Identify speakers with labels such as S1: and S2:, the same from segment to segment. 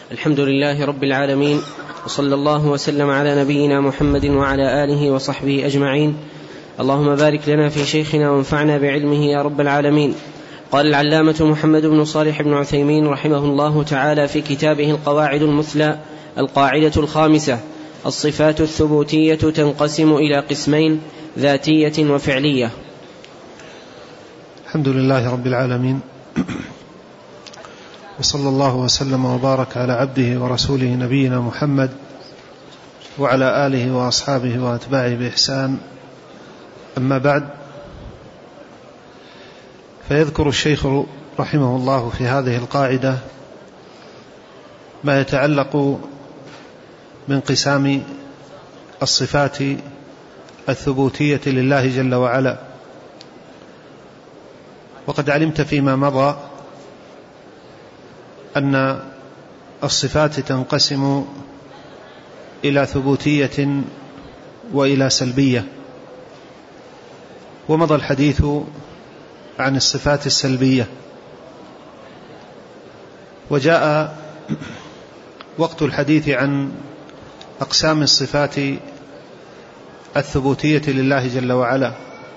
S1: الحمد لله رب العالمين، وصلى الله وسلم على نبينا محمد وعلى آله وصحبه أجمعين. اللهم بارك لنا في شيخنا وانفعنا بعلمه يا رب العالمين. قال العلامة محمد بن صالح بن عثيمين رحمه الله تعالى في كتابه القواعد المثلى: القاعدة الخامسة: الصفات الثبوتية تنقسم إلى قسمين: ذاتية وفعلية.
S2: الحمد لله رب العالمين، وصلى الله وسلم وبارك على عبده ورسوله نبينا محمد وعلى آله وأصحابه وأتباعه بإحسان. أما بعد، فيذكر الشيخ رحمه الله في هذه القاعدة ما يتعلق من قسام الصفات الثبوتية لله جل وعلا. وقد علمت فيما مضى أن الصفات تنقسم إلى ثبوتية وإلى سلبية، ومضى الحديث عن الصفات السلبية، وجاء وقت الحديث عن أقسام الصفات الثبوتية لله جل وعلا.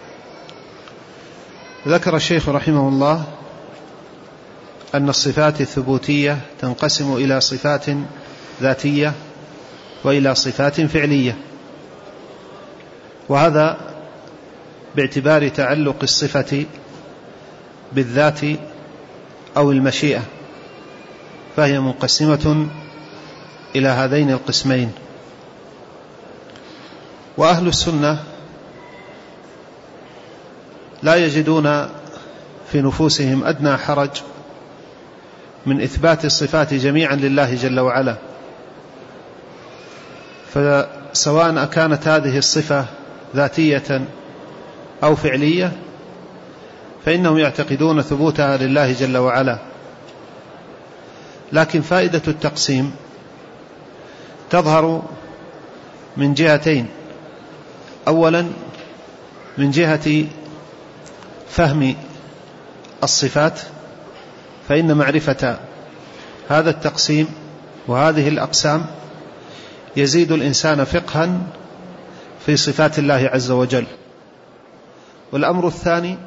S2: ذكر الشيخ رحمه الله أن الصفات الثبوتية تنقسم إلى صفات ذاتية وإلى صفات فعلية، وهذا باعتبار تعلق الصفة بالذات أو المشيئة، فهي منقسمة إلى هذين القسمين. وأهل السنة لا يجدون في نفوسهم أدنى حرج من إثبات الصفات جميعا لله جل وعلا، فسواء كانت هذه الصفة ذاتية أو فعلية فإنهم يعتقدون ثبوتها لله جل وعلا. لكن فائدة التقسيم تظهر من جهتين: أولا من جهة فهم الصفات، فإن معرفة هذا التقسيم وهذه الأقسام يزيد الإنسان فقها في صفات الله عز وجل. والأمر الثاني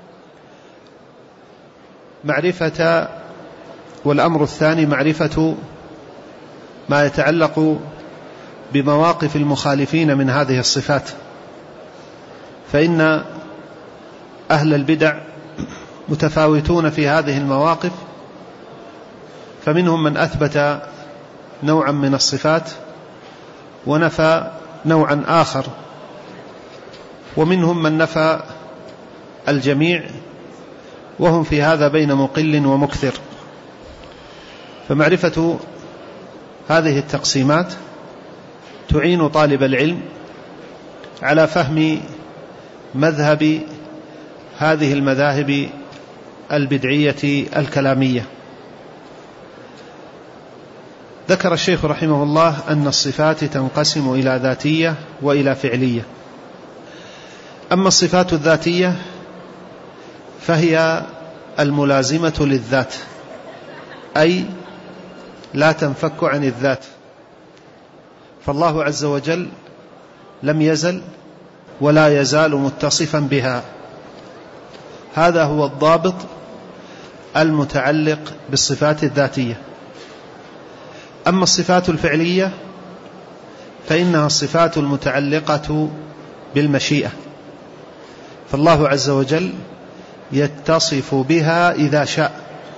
S2: معرفة ما يتعلق بمواقف المخالفين من هذه الصفات، فإن أهل البدع متفاوتون في هذه المواقف، فمنهم من أثبت نوعا من الصفات ونفى نوعا آخر، ومنهم من نفى الجميع، وهم في هذا بين مقل ومكثر. فمعرفة هذه التقسيمات تعين طالب العلم على فهم مذهب هذه المذاهب البدعية الكلامية. ذكر الشيخ رحمه الله أن الصفات تنقسم إلى ذاتية وإلى فعلية. أما الصفات الذاتية فهي الملازمة للذات، أي لا تنفك عن الذات، فالله عز وجل لم يزل ولا يزال متصفا بها. هذا هو الضابط المتعلق بالصفات الذاتية. أما الصفات الفعلية فإنها الصفات المتعلقة بالمشيئة، فالله عز وجل يتصف بها إذا شاء،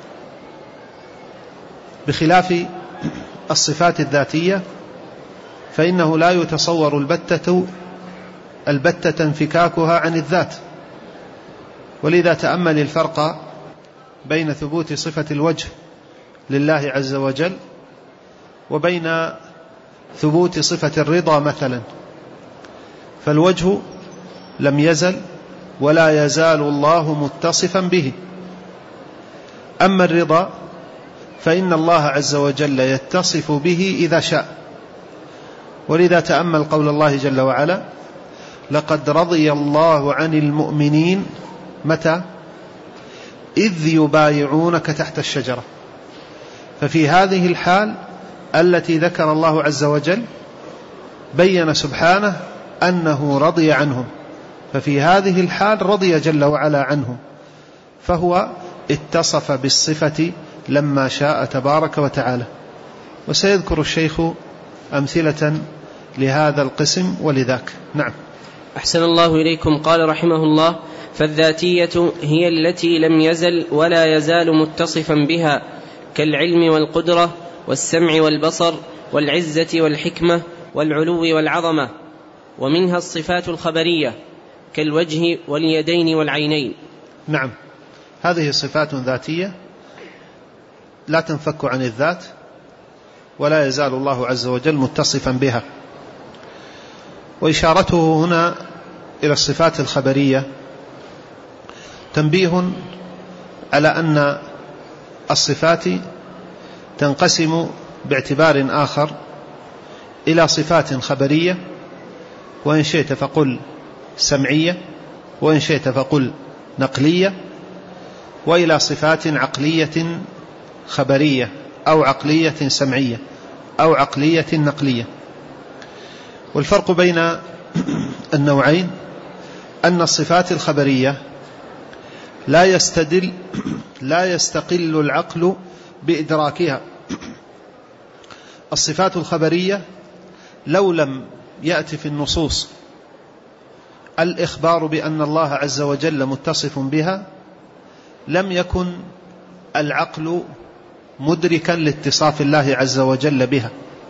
S2: بخلاف الصفات الذاتية فإنه لا يتصور البتة انفكاكها عن الذات. ولذا تأمل الفرق بين ثبوت صفة الوجه لله عز وجل وبين ثبوت صفة الرضا مثلا، فالوجه لم يزل ولا يزال الله متصفا به. أما الرضا فإن الله عز وجل يتصف به إذا شاء. ولذا تأمل قول الله جل وعلا: لقد رضي الله عن المؤمنين متى؟ إذ يبايعونك تحت الشجرة. ففي هذه الحال التي ذكر الله عز وجل بين سبحانه أنه رضي عنهم، ففي هذه الحال رضي جل وعلا عنهم، فهو اتصف بالصفة لما شاء تبارك وتعالى. وسيذكر الشيخ أمثلة لهذا القسم ولذاك. نعم.
S1: أحسن الله إليكم. قال رحمه الله: فالذاتية هي التي لم يزل ولا يزال متصفا بها، كالعلم والقدرة والسمع والبصر والعزة والحكمة والعلو والعظمة. ومنها الصفات الخبرية كالوجه واليدين والعينين.
S2: نعم، هذه صفات ذاتية لا تنفك عن الذات، ولا يزال الله عز وجل متصفا بها. وإشارته هنا إلى الصفات الخبرية تنبيه على أن الصفات تنقسم باعتبار آخر إلى صفات خبرية، وإن شئت فقل سمعية، وإن شئت فقل نقلية، وإلى صفات عقلية خبرية، أو عقلية سمعية، أو عقلية نقلية. والفرق بين النوعين أن الصفات الخبرية لا يستقل العقل بإدراكها. الصفات الخبرية لو لم يأتي في النصوص الإخبار بأن الله عز وجل متصف بها لم يكن العقل مدركا لاتصاف الله عز وجل بها.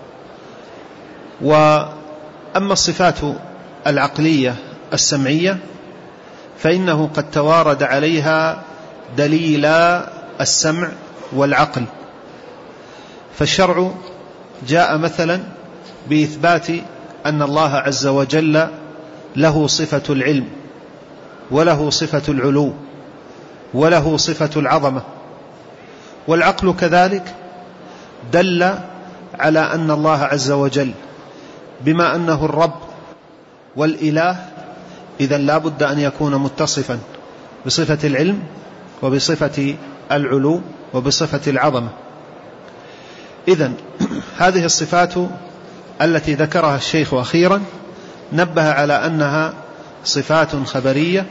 S2: وأما الصفات العقلية السمعية فإنه قد توارد عليها دليلا السمع والعقل. فالشرع جاء مثلا بإثبات أن الله عز وجل له صفة العلم، وله صفة العلو، وله صفة العظمة. والعقل كذلك دل على أن الله عز وجل بما أنه الرب والإله إذن لا بد أن يكون متصفا بصفة العلم، وبصفة العلو، وبصفة العظمة. إذن هذه الصفات التي ذكرها الشيخ أخيرا نبه على أنها صفات خبرية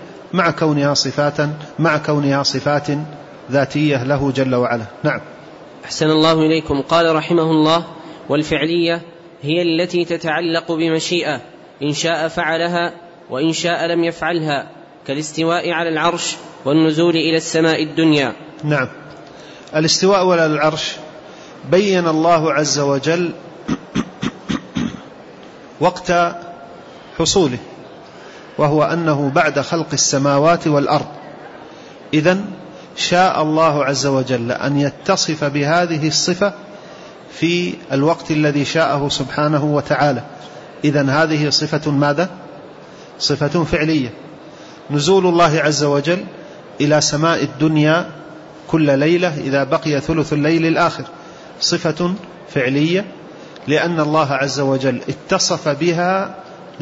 S2: مع كونها صفات ذاتية له جل وعلا. نعم.
S1: أحسن الله إليكم. قال رحمه الله: والفعلية هي التي تتعلق بمشيئة، إن شاء فعلها وإن شاء لم يفعلها، كالاستواء على العرش والنزول إلى السماء الدنيا.
S2: نعم، الاستواء على العرش بين الله عز وجل وقت حصوله، وهو أنه بعد خلق السماوات والأرض. إذن شاء الله عز وجل أن يتصف بهذه الصفة في الوقت الذي شاءه سبحانه وتعالى. إذن هذه صفة ماذا؟ صفة فعلية. نزول الله عز وجل إلى سماء الدنيا كل ليلة إذا بقي ثلث الليل الآخر صفة فعلية، لأن الله عز وجل اتصف بها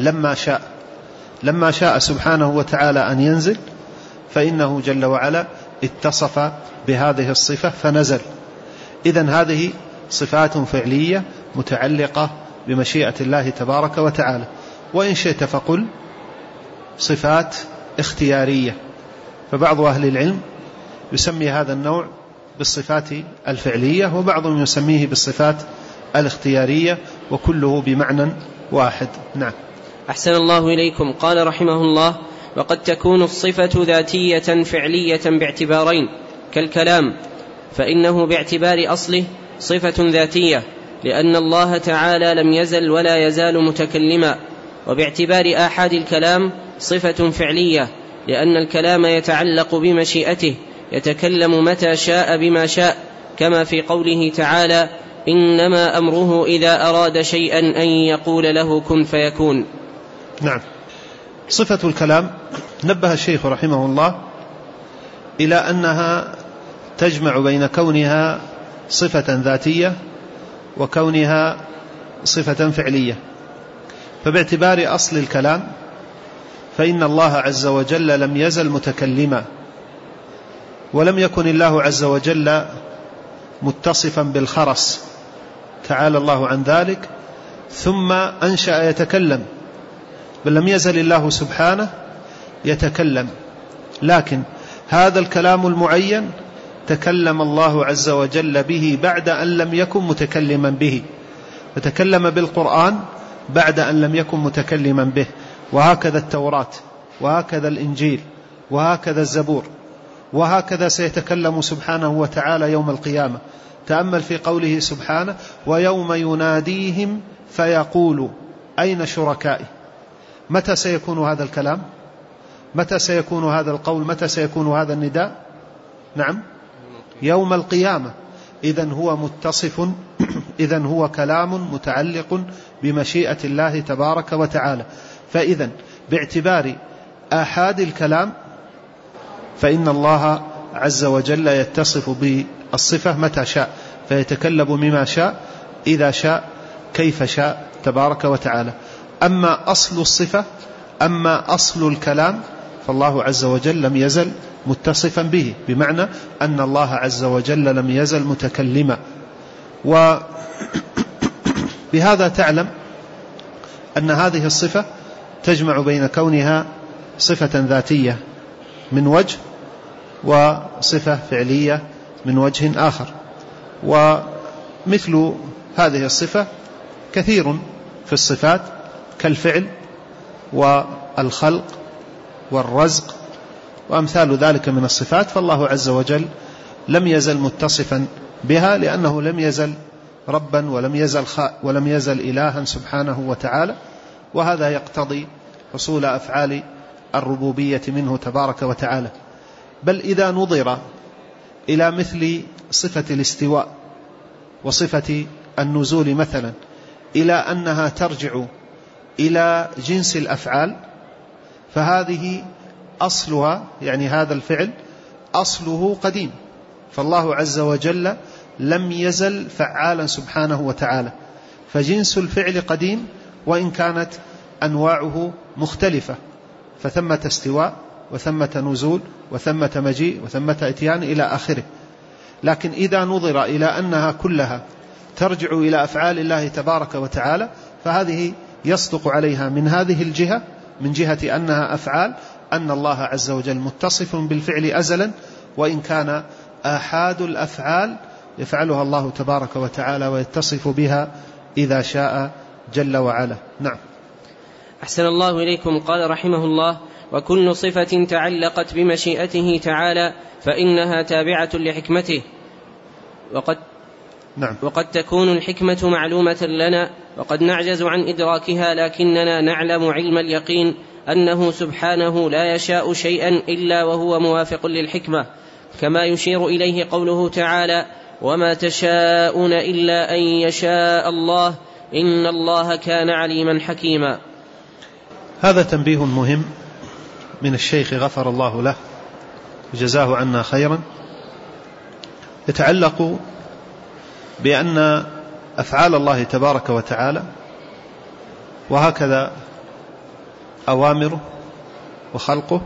S2: لما شاء سبحانه وتعالى أن ينزل، فإنه جل وعلا اتصف بهذه الصفة فنزل. إذن هذه صفات فعلية متعلقة بمشيئة الله تبارك وتعالى. وإن شئت فقل صفات اختيارية، فبعض أهل العلم يسمي هذا النوع بالصفات الفعلية، وبعضهم يسميه بالصفات الاختيارية، وكله بمعنى واحد. نعم.
S1: أحسن الله إليكم. قال رحمه الله: وقد تكون الصفة ذاتية فعلية باعتبارين، كالكلام، فإنه باعتبار أصله صفة ذاتية لأن الله تعالى لم يزل ولا يزال متكلما، وباعتبار آحاد الكلام صفة فعلية لأن الكلام يتعلق بمشيئته، يتكلم متى شاء بما شاء، كما في قوله تعالى: إنما أمره إذا أراد شيئا أن يقول له كن فيكون.
S2: نعم. صفة الكلام نبه الشيخ رحمه الله إلى أنها تجمع بين كونها صفة ذاتية وكونها صفة فعلية. فباعتبار أصل الكلام فإن الله عز وجل لم يزل متكلما، ولم يكن الله عز وجل متصفا بالخرس تعالى الله عن ذلك، ثم أنشأ يتكلم، بل لم يزل الله سبحانه يتكلم، لكن هذا الكلام المعين تكلم الله عز وجل به بعد أن لم يكن متكلما به، فتكلم بالقرآن بعد أن لم يكن متكلما به. وهكذا التوراة، وهكذا الإنجيل، وهكذا الزبور، وهكذا سيتكلم سبحانه وتعالى يوم القيامة. تأمل في قوله سبحانه: ويوم يناديهم فيقول أين شركائي. متى سيكون هذا الكلام؟ متى سيكون هذا القول؟ متى سيكون هذا النداء؟ نعم، يوم القيامة. إذن هو متصف، إذن هو كلام متعلق بمشيئة الله تبارك وتعالى. فإذن باعتبار آحاد الكلام فإن الله عز وجل يتصف بالصفة متى شاء، فيتكلم بما شاء إذا شاء كيف شاء تبارك وتعالى. أما أصل الصفة، أما أصل الكلام، فالله عز وجل لم يزل متصفا به، بمعنى أن الله عز وجل لم يزل متكلما. وبهذا تعلم أن هذه الصفة تجمع بين كونها صفة ذاتية من وجه وصفة فعلية من وجه آخر. ومثل هذه الصفة كثير في الصفات كالفعل والخلق والرزق وأمثال ذلك من الصفات، فالله عز وجل لم يزل متصفا بها، لأنه لم يزل ربا ولم يزل إلها سبحانه وتعالى. وهذا يقتضي حصول أفعال الربوبية منه تبارك وتعالى. بل إذا نظر إلى مثل صفة الاستواء وصفة النزول مثلا، إلى أنها ترجع إلى جنس الأفعال، فهذه أصلها، يعني هذا الفعل أصله قديم، فالله عز وجل لم يزل فعالا سبحانه وتعالى، فجنس الفعل قديم وإن كانت أنواعه مختلفة، فثمة استواء وثمة نزول وثمة مجيء وثمة اتيان إلى آخره. لكن إذا نظر إلى أنها كلها ترجع إلى أفعال الله تبارك وتعالى، فهذه يصدق عليها من هذه الجهة، من جهة أنها أفعال، أن الله عز وجل متصف بالفعل أزلا، وإن كان آحاد الأفعال يفعلها الله تبارك وتعالى ويتصف بها إذا شاء جل وعلا. نعم.
S1: أحسن الله إليكم. قال رحمه الله: وكل صفة تعلقت بمشيئته تعالى فإنها تابعة لحكمته، وقد تكون الحكمة معلومة لنا وقد نعجز عن إدراكها، لكننا نعلم علم اليقين أنه سبحانه لا يشاء شيئا إلا وهو موافق للحكمة، كما يشير إليه قوله تعالى: وما تشاءون إلا أن يشاء الله إن الله كان عليما حكيما.
S2: هذا تنبيه مهم من الشيخ غفر الله له وجزاه عنا خيرا، يتعلق بأن أفعال الله تبارك وتعالى وهكذا أوامره وخلقه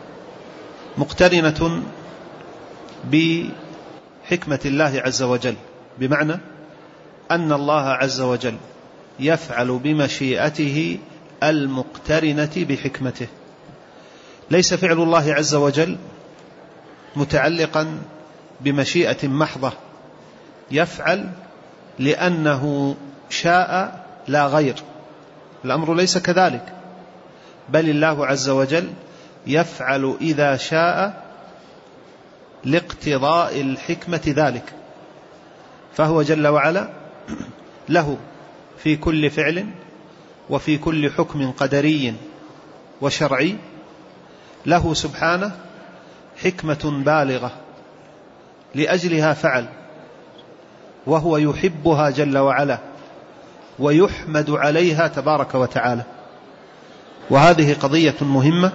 S2: مقترنة بحكمة الله عز وجل، بمعنى أن الله عز وجل يفعل بمشيئته المقترنة بحكمته. ليس فعل الله عز وجل متعلقا بمشيئة محضة، يفعل لأنه شاء لا غير، الأمر ليس كذلك، بل الله عز وجل يفعل إذا شاء لاقتضاء الحكمة ذلك، فهو جل وعلا له في كل فعل وفي كل حكم قدري وشرعي له سبحانه حكمة بالغة لأجلها فعل، وهو يحبها جل وعلا ويحمد عليها تبارك وتعالى. وهذه قضية مهمة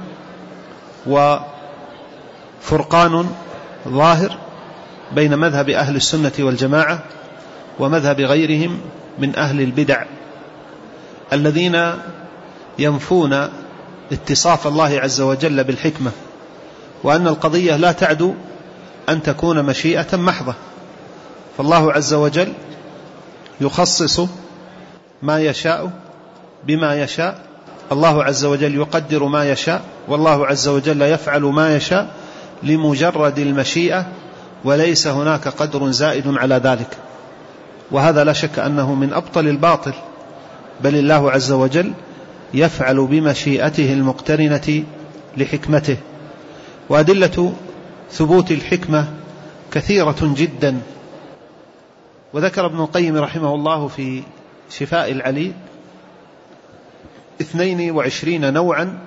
S2: وفرقان ظاهر بين مذهب أهل السنة والجماعة ومذهب غيرهم من أهل البدع الذين ينفون اتصاف الله عز وجل بالحكمة، وأن القضية لا تعدو أن تكون مشيئة محضة. فالله عز وجل يخصص ما يشاء بما يشاء، الله عز وجل يقدر ما يشاء، والله عز وجل يفعل ما يشاء لمجرد المشيئة، وليس هناك قدر زائد على ذلك. وهذا لا شك أنه من أبطل الباطل، بل الله عز وجل يفعل بمشيئته المقترنة لحكمته. وأدلة ثبوت الحكمة كثيرة جدا، وذكر ابن القيم رحمه الله في شفاء العليل 22 نوعا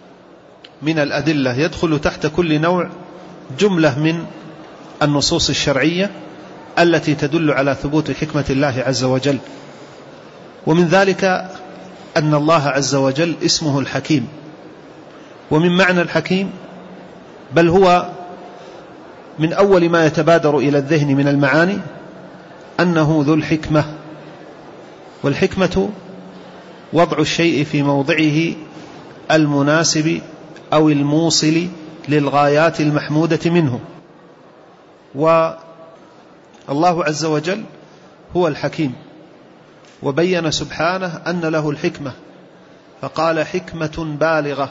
S2: من الأدلة، يدخل تحت كل نوع جملة من النصوص الشرعية التي تدل على ثبوت حكمة الله عز وجل. ومن ذلك أن الله عز وجل اسمه الحكيم، ومن معنى الحكيم بل هو من أول ما يتبادر إلى الذهن من المعاني أنه ذو الحكمة. والحكمة وضع الشيء في موضعه المناسب أو الموصل للغايات المحمودة منه. والله عز وجل هو الحكيم، وبين سبحانه أن له الحكمة فقال حكمة بالغة.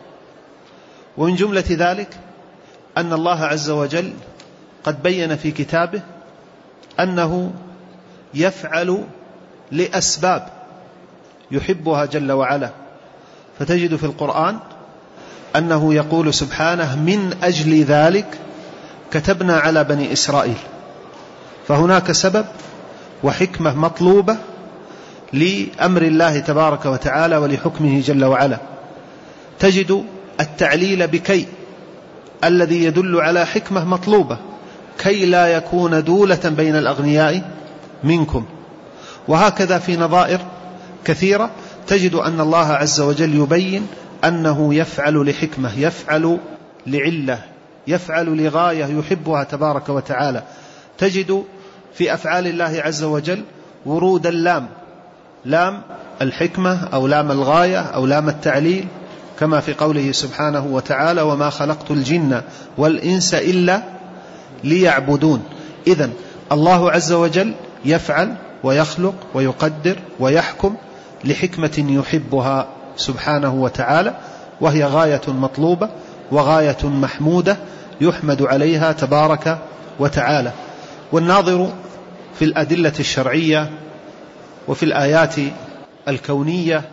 S2: ومن جملة ذلك أن الله عز وجل قد بين في كتابه أنه يفعل لأسباب يحبها جل وعلا، فتجد في القرآن أنه يقول سبحانه من أجل ذلك كتبنا على بني إسرائيل. فهناك سبب وحكمة مطلوبة لأمر الله تبارك وتعالى ولحكمه جل وعلا. تجد التعليل بكي الذي يدل على حكمة مطلوبة، كي لا يكون دولة بين الأغنياء منكم. وهكذا في نظائر كثيرة تجد أن الله عز وجل يبين أنه يفعل لحكمة، يفعل لعلة، يفعل لغاية يحبها تبارك وتعالى. تجد في أفعال الله عز وجل ورود اللام، لام الحكمة أو لام الغاية أو لام التعليل، كما في قوله سبحانه وتعالى وما خلقت الجن والإنس إلا ليعبدون. إذن الله عز وجل يفعل ويخلق ويقدر ويحكم لحكمة يحبها سبحانه وتعالى، وهي غاية مطلوبة وغاية محمودة يحمد عليها تبارك وتعالى. والناظر في الأدلة الشرعية وفي الآيات الكونية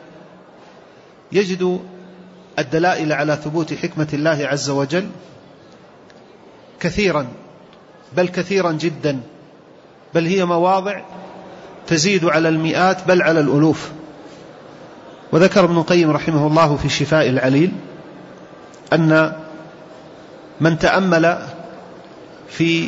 S2: يجد الدلائل على ثبوت حكمة الله عز وجل كثيرا، بل كثيرا جدا، بل هي مواضع تزيد على المئات بل على الألوف. وذكر ابن القيم رحمه الله في شفاء العليل أن من تأمل في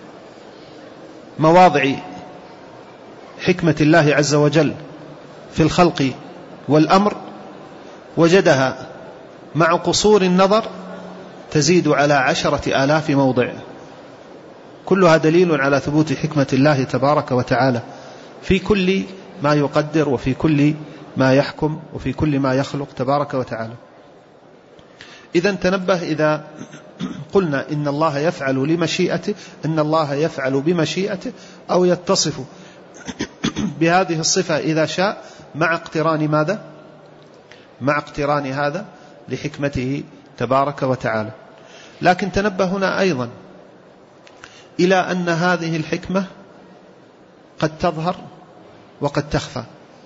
S2: مواضع حكمة الله عز وجل في الخلق والأمر وجدها مع قصور النظر تزيد على 10,000 موضع، كلها دليل على ثبوت حكمة الله تبارك وتعالى في كل ما يقدر وفي كل ما يحكم وفي كل ما يخلق تبارك وتعالى. إذن تنبه إذا قلنا إن الله يفعل لمشيئته، إن الله يفعل بمشيئته أو يتصف بهذه الصفة إذا شاء، مع اقتران ماذا؟ مع اقتران هذا لحكمته تبارك وتعالى. لكن تنبه هنا أيضا إلى أن هذه الحكمة قد تظهر وقد تخفى.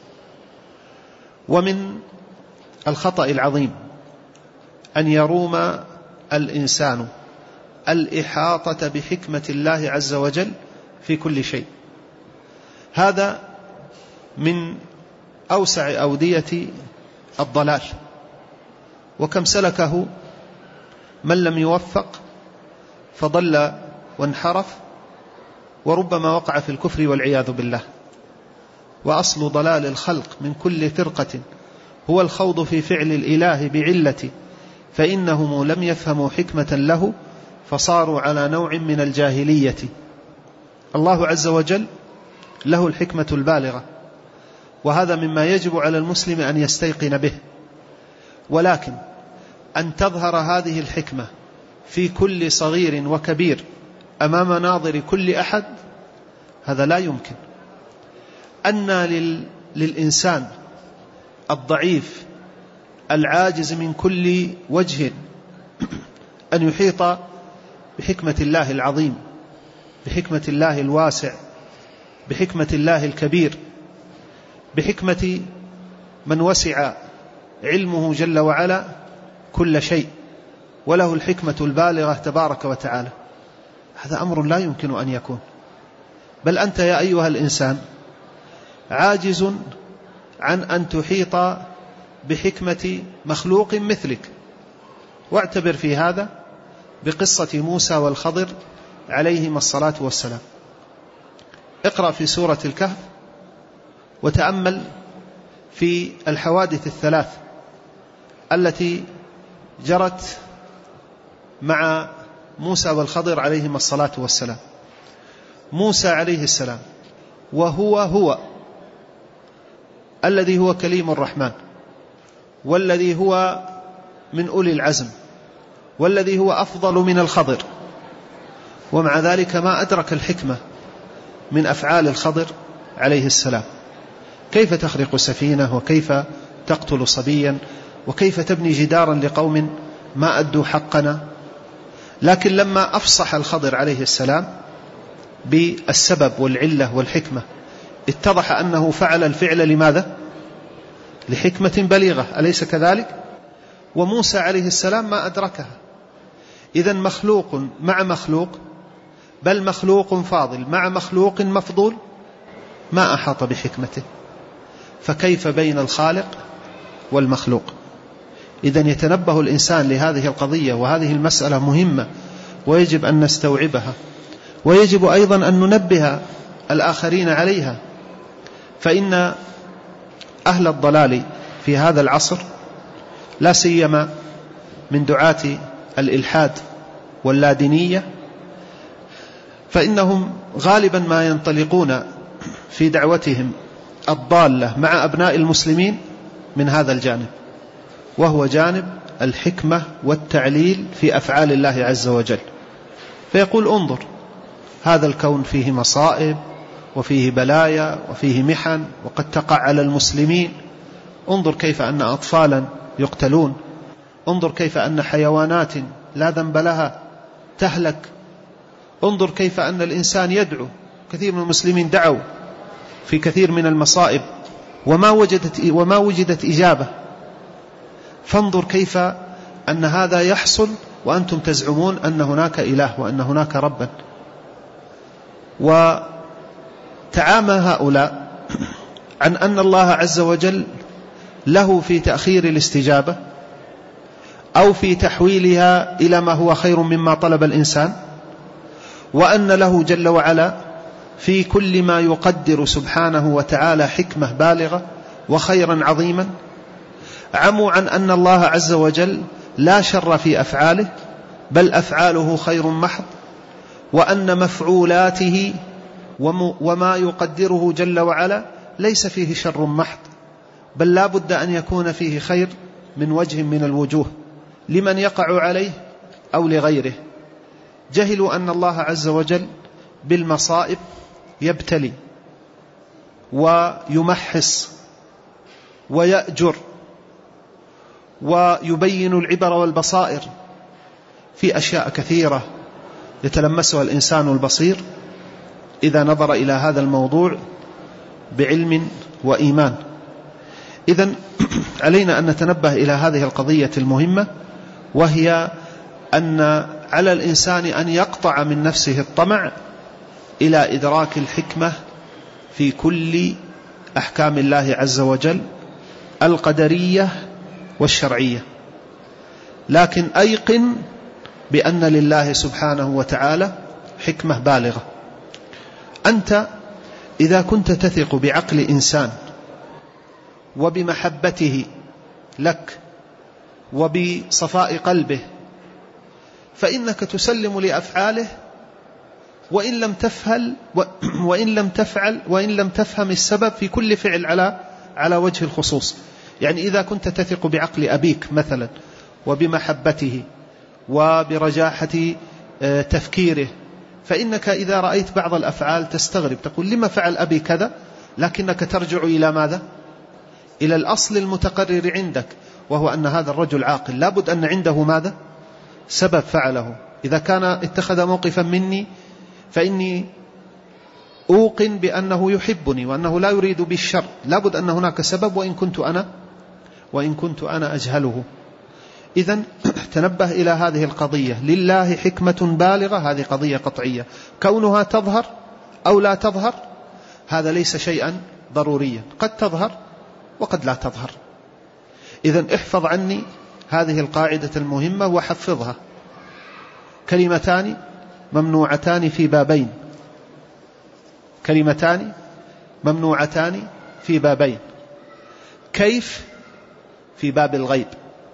S2: ومن الخطأ العظيم أن يروم الإنسان الإحاطة بحكمة الله عز وجل في كل شيء. هذا من أوسع أودية الضلال، وكم سلكه من لم يوفق فضل وانحرف، وربما وقع في الكفر والعياذ بالله. وأصل ضلال الخلق من كل فرقة هو الخوض في فعل الإله بعلة، فإنهم لم يفهموا حكمة له فصاروا على نوع من الجاهلية. الله عز وجل له الحكمة البالغة، وهذا مما يجب على المسلم أن يستيقن به. ولكن أن تظهر هذه الحكمة في كل صغير وكبير أمام ناظر كل أحد، هذا لا يمكن. أن للإنسان الضعيف العاجز من كل وجه أن يحيط بحكمة الله العظيم، بحكمة الله الواسع، بحكمة الله الكبير، بحكمة من وسع علمه جل وعلا كل شيء وله الحكمة البالغة تبارك وتعالى. هذا أمر لا يمكن أن يكون. بل أنت يا أيها الإنسان عاجز عن أن تحيط بحكمة مخلوق مثلك. واعتبر في هذا بقصة موسى والخضر عليهما الصلاة والسلام. اقرأ في سورة الكهف وتأمل في الحوادث الثلاث التي جرت مع موسى والخضر عليهما الصلاة والسلام. موسى عليه السلام وهو الذي هو كليم الرحمن، والذي هو من أولي العزم، والذي هو أفضل من الخضر، ومع ذلك ما أدرك الحكمة من أفعال الخضر عليه السلام. كيف تخرق سفينة، وكيف تقتل صبيا، وكيف تبني جدارا لقوم ما أدوا حقنا. لكن لما أفصح الخضر عليه السلام بالسبب والعلة والحكمة اتضح أنه فعل الفعل لماذا؟ لحكمة بليغة، أليس كذلك؟ وموسى عليه السلام ما أدركها. إذن مخلوق مع مخلوق، بل مخلوق فاضل مع مخلوق مفضول ما أحاط بحكمته، فكيف بين الخالق والمخلوق؟ إذن يتنبه الإنسان لهذه القضية، وهذه المسألة مهمة ويجب أن نستوعبها، ويجب أيضا أن ننبه الآخرين عليها. فإن أهل الضلال في هذا العصر لا سيما من دعاة الإلحاد واللادينية، فإنهم غالبا ما ينطلقون في دعوتهم الضالة مع أبناء المسلمين من هذا الجانب، وهو جانب الحكمة والتعليل في أفعال الله عز وجل. فيقول انظر، هذا الكون فيه مصائب وفيه بلايا وفيه محن وقد تقع على المسلمين. انظر كيف أن أطفالا يقتلون، انظر كيف أن حيوانات لا ذنب لها تهلك، انظر كيف أن الإنسان يدعو. كثير من المسلمين دعوا في كثير من المصائب وما وجدت إجابة. فانظر كيف أن هذا يحصل وأنتم تزعمون أن هناك إله وأن هناك ربا. وتعامى هؤلاء عن أن الله عز وجل له في تأخير الاستجابة أو في تحويلها إلى ما هو خير مما طلب الإنسان، وأن له جل وعلا في كل ما يقدر سبحانه وتعالى حكمة بالغة وخيرا عظيما. عموا عن أن الله عز وجل لا شر في أفعاله، بل أفعاله خير محض، وأن مفعولاته وما يقدره جل وعلا ليس فيه شر محض، بل لا بد أن يكون فيه خير من وجه من الوجوه لمن يقع عليه أو لغيره. جهلوا أن الله عز وجل بالمصائب يبتلي ويمحص ويأجر ويبين العبر والبصائر في أشياء كثيرة يتلمسها الإنسان البصير إذا نظر إلى هذا الموضوع بعلم وإيمان. إذن علينا أن نتنبه إلى هذه القضية المهمة، وهي أن على الإنسان أن يقطع من نفسه الطمع إلى إدراك الحكمة في كل أحكام الله عز وجل القدرية والشرعية، لكن أيقن بأن لله سبحانه وتعالى حكمة بالغة. أنت إذا كنت تثق بعقل إنسان وبمحبته لك وبصفاء قلبه، فإنك تسلم لأفعاله وإن لم تفهم السبب في كل فعل على وجه الخصوص. يعني إذا كنت تثق بعقل أبيك مثلا وبمحبته وبرجاحة تفكيره، فإنك إذا رأيت بعض الأفعال تستغرب، تقول لما فعل أبي كذا لكنك ترجع إلى ماذا؟ إلى الأصل المتقرر عندك، وهو أن هذا الرجل عاقل، لابد أن عنده ماذا؟ سبب فعله. إذا كان اتخذ موقفا مني فإني أوقن بأنه يحبني وأنه لا يريد بالشر، لابد أن هناك سبب وإن كنت أنا أجهله. إذن تنبه إلى هذه القضية، لله حكمة بالغة، هذه قضية قطعية، كونها تظهر أو لا تظهر هذا ليس شيئا ضروريا، قد تظهر وقد لا تظهر. إذن احفظ عني هذه القاعدة المهمة وحفظها. كلمتان ممنوعتان في بابين، كلمتان ممنوعتان في بابين: كيف في باب الغيب،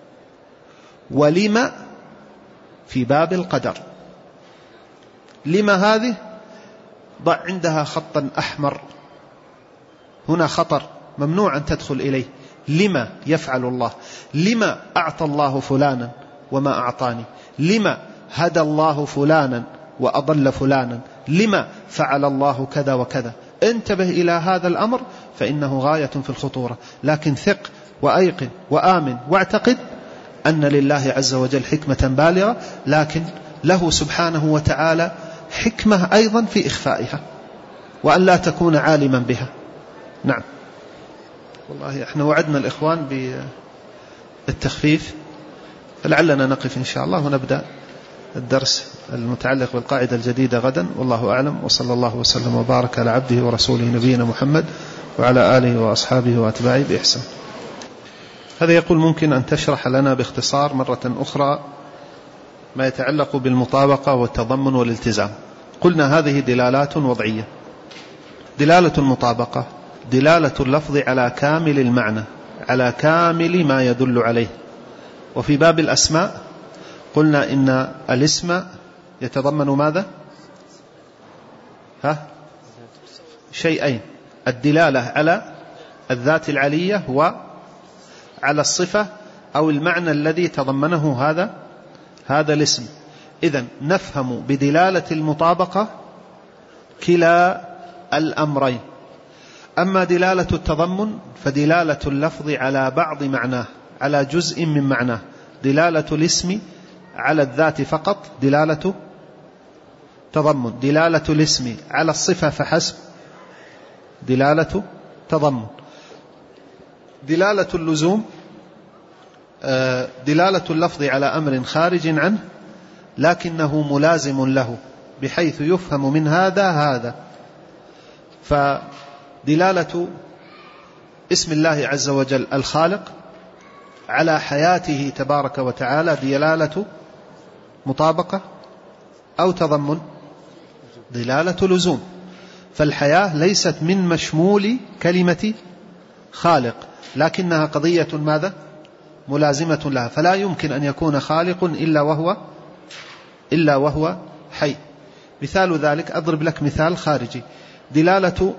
S2: ولما في باب القدر. لما هذه ضع عندها خطا أحمر، هنا خطر، ممنوع أن تدخل إليه. لما يفعل الله؟ لما أعطى الله فلانا وما أعطاني؟ لما هدى الله فلانا وأضل فلانا؟ لما فعل الله كذا وكذا؟ انتبه إلى هذا الأمر فإنه غاية في الخطورة. لكن ثق وأيقن وآمن واعتقد أن لله عز وجل حكمة بالغة، لكن له سبحانه وتعالى حكمة أيضا في إخفائها، وأن لا تكون عالما بها. نعم. والله احنا وعدنا الإخوان بالتخفيف، فلعلنا نقف إن شاء الله ونبدأ الدرس المتعلق بالقاعدة الجديدة غدا، والله أعلم، وصلى الله وسلم وبارك على عبده ورسوله نبينا محمد وعلى آله وأصحابه وأتباعه بإحسان. هذا يقول: ممكن أن تشرح لنا باختصار مرة أخرى ما يتعلق بالمطابقة والتضمن والالتزام؟ قلنا هذه دلالات وضعية. دلالة المطابقة دلالة اللفظ على كامل المعنى، على كامل ما يدل عليه. وفي باب الأسماء قلنا إن الاسم يتضمن ماذا؟ شيئين: الدلالة على الذات العلية وعلى الصفة أو المعنى الذي تضمنه هذا الاسم. إذن نفهم بدلالة المطابقة كلا الأمرين. أما دلالة التضمن فدلالة اللفظ على بعض معناه، على جزء من معناه. دلالة الاسم على الذات فقط دلالة تضمن، دلالة الاسم على الصفة فحسب دلالة تضمن. دلالة اللزوم دلالة اللفظ على أمر خارج عنه لكنه ملازم له، بحيث يفهم من هذا. فدلالة اسم الله عز وجل الخالق على حياته تبارك وتعالى دلالة مطابقة أو تضمن؟ دلالة لزوم. فالحياة ليست من مشمول كلمة خالق، لكنها قضية ماذا؟ ملازمة لها، فلا يمكن أن يكون خالق إلا وهو حي. مثال ذلك أضرب لك مثال خارجي: دلالة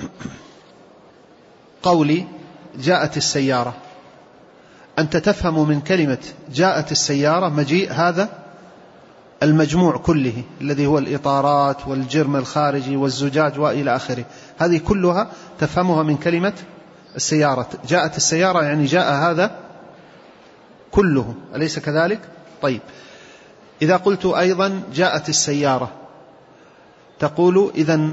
S2: قولي جاءت السيارة، أنت تفهم من كلمة جاءت السيارة مجيء هذا المجموع كله الذي هو الإطارات والجرم الخارجي والزجاج وإلى آخره، هذه كلها تفهمها من كلمة السيارة. جاءت السيارة يعني جاء هذا كله، أليس كذلك؟ طيب، إذا قلت أيضا جاءت السيارة تقول إذن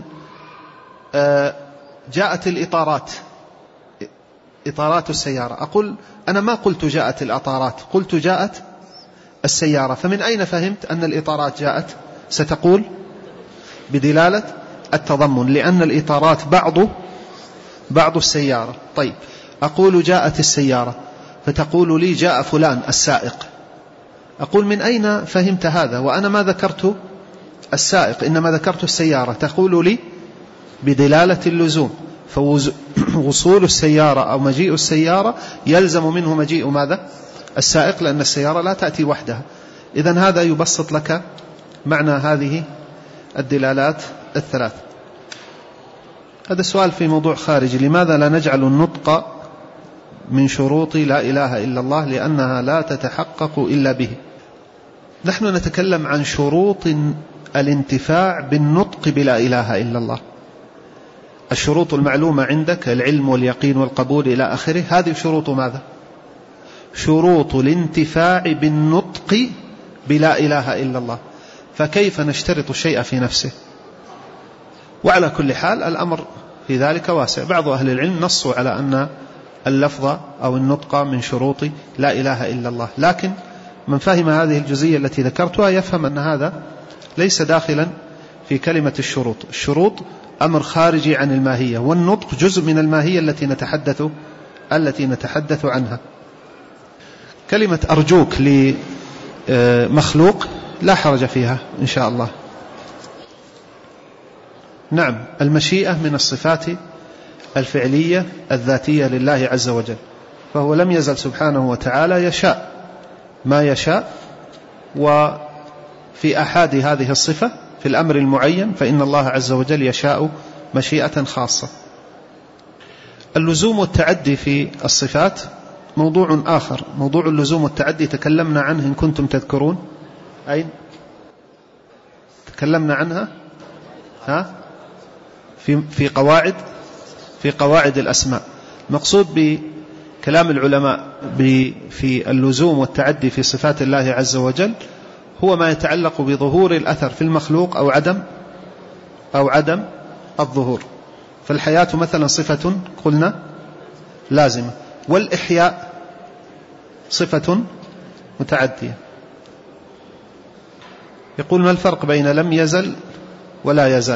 S2: جاءت الإطارات، إطارات السيارة. أقول أنا ما قلت جاءت الإطارات، قلت جاءت السيارة، فمن أين فهمت أن الإطارات جاءت؟ ستقول بدلالة التضمن، لأن الإطارات بعض السيارة. طيب، أقول جاءت السيارة فتقول لي جاء فلان السائق، أقول من أين فهمت هذا وأنا ما ذكرت السائق إنما ذكرت السيارة؟ تقول لي بدلالة اللزوم، فوصول السيارة أو مجيء السيارة يلزم منه مجيء ماذا؟ السائق، لأن السيارة لا تأتي وحدها. إذن هذا يبسط لك معنى هذه الدلالات الثلاث. هذا السؤال في موضوع خارجي: لماذا لا نجعل النطق من شروط لا إله إلا الله لأنها لا تتحقق إلا به؟ نحن نتكلم عن شروط الانتفاع بالنطق بلا إله إلا الله. الشروط المعلومة عندك العلم واليقين والقبول إلى آخره، هذه شروط ماذا؟ شروط الانتفاع بالنطق بلا إله إلا الله، فكيف نشترط الشيء في نفسه؟ وعلى كل حال الأمر في ذلك واسع. بعض أهل العلم نصوا على أن اللفظ أو النطق من شروط لا إله إلا الله، لكن من فهم هذه الجزئية التي ذكرتها يفهم أن هذا ليس داخلا في كلمة الشروط. الشروط أمر خارجي عن الماهية، والنطق جزء من الماهية التي نتحدث عنها. كلمة أرجوك لمخلوق لا حرج فيها إن شاء الله. نعم، المشيئة من الصفات الفعلية الذاتية لله عز وجل، فهو لم يزل سبحانه وتعالى يشاء ما يشاء، وفي أحد هذه الصفة في الأمر المعين فإن الله عز وجل يشاء مشيئة خاصة. اللزوم والتعدي في الصفات موضوع آخر. موضوع اللزوم والتعدي تكلمنا عنه إن كنتم تذكرون. أين تكلمنا عنها؟ في قواعد الأسماء. مقصود بكلام العلماء في اللزوم والتعدي في صفات الله عز وجل هو ما يتعلق بظهور الأثر في المخلوق أو عدم الظهور. فالحياة مثلا صفة قلنا لازمة، والإحياء صفة متعدية. يقول ما الفرق بين لم يزل ولا يزال؟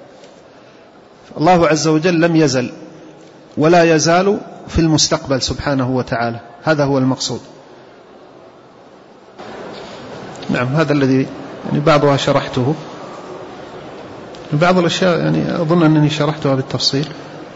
S2: الله عز وجل لم يزل ولا يزال في المستقبل سبحانه وتعالى، هذا هو المقصود. نعم، هذا الذي يعني بعضها شرحته، بعض الأشياء يعني أظن أنني شرحتها بالتفصيل.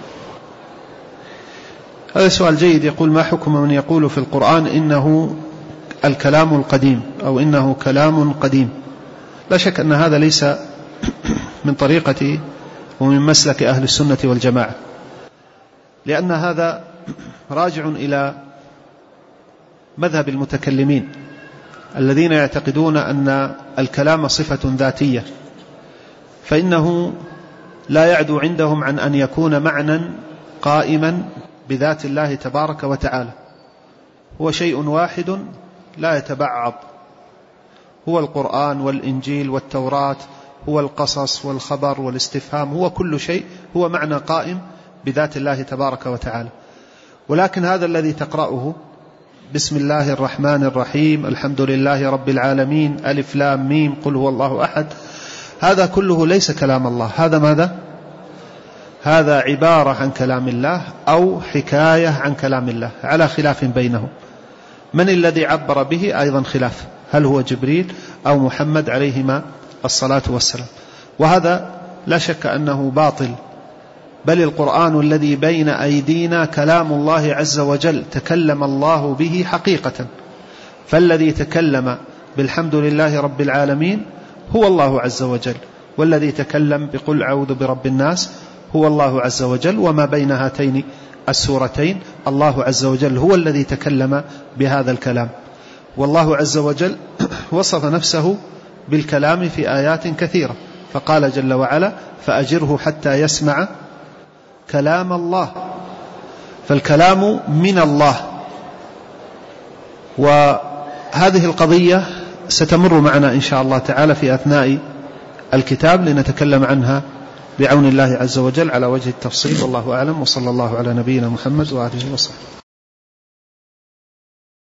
S2: هذا سؤال جيد. يقول ما حكم من يقول في القرآن إنه الكلام القديم أو إنه كلام قديم؟ لا شك أن هذا ليس من طريقة ومن مسلك أهل السنة والجماعة، لأن هذا راجع إلى مذهب المتكلمين الذين يعتقدون أن الكلام صفة ذاتية، فإنه لا يعدو عندهم عن أن يكون معنى قائما بذات الله تبارك وتعالى، هو شيء واحد لا يتبعض، هو القرآن والإنجيل والتوراة، هو القصص والخبر والاستفهام، هو كل شيء هو معنى قائم بذات الله تبارك وتعالى. ولكن هذا الذي تقرأه بسم الله الرحمن الرحيم الحمد لله رب العالمين ألف لام ميم قل هو الله أحد، هذا كله ليس كلام الله. هذا ماذا؟ هذا عبارة عن كلام الله أو حكاية عن كلام الله، على خلاف بينهم. من الذي عبر به أيضا خلاف، هل هو جبريل أو محمد عليهما الصلاة والسلام، وهذا لا شك أنه باطل. بل القرآن الذي بين أيدينا كلام الله عز وجل، تكلم الله به حقيقة، فالذي تكلم بالحمد لله رب العالمين هو الله عز وجل، والذي تكلم بقل أعوذ برب الناس هو الله عز وجل، وما بين هاتين السورتين الله عز وجل هو الذي تكلم بهذا الكلام. والله عز وجل وصف نفسه بالكلام في آيات كثيرة، فقال جل وعلا فأجره حتى يسمع كلام الله، فالكلام من الله. وهذه القضية ستمر معنا إن شاء الله تعالى في أثناء الكتاب لنتكلم عنها بعون الله عز وجل على وجه التفصيل، والله أعلم، وصلى الله على نبينا محمد وآله وصحبه.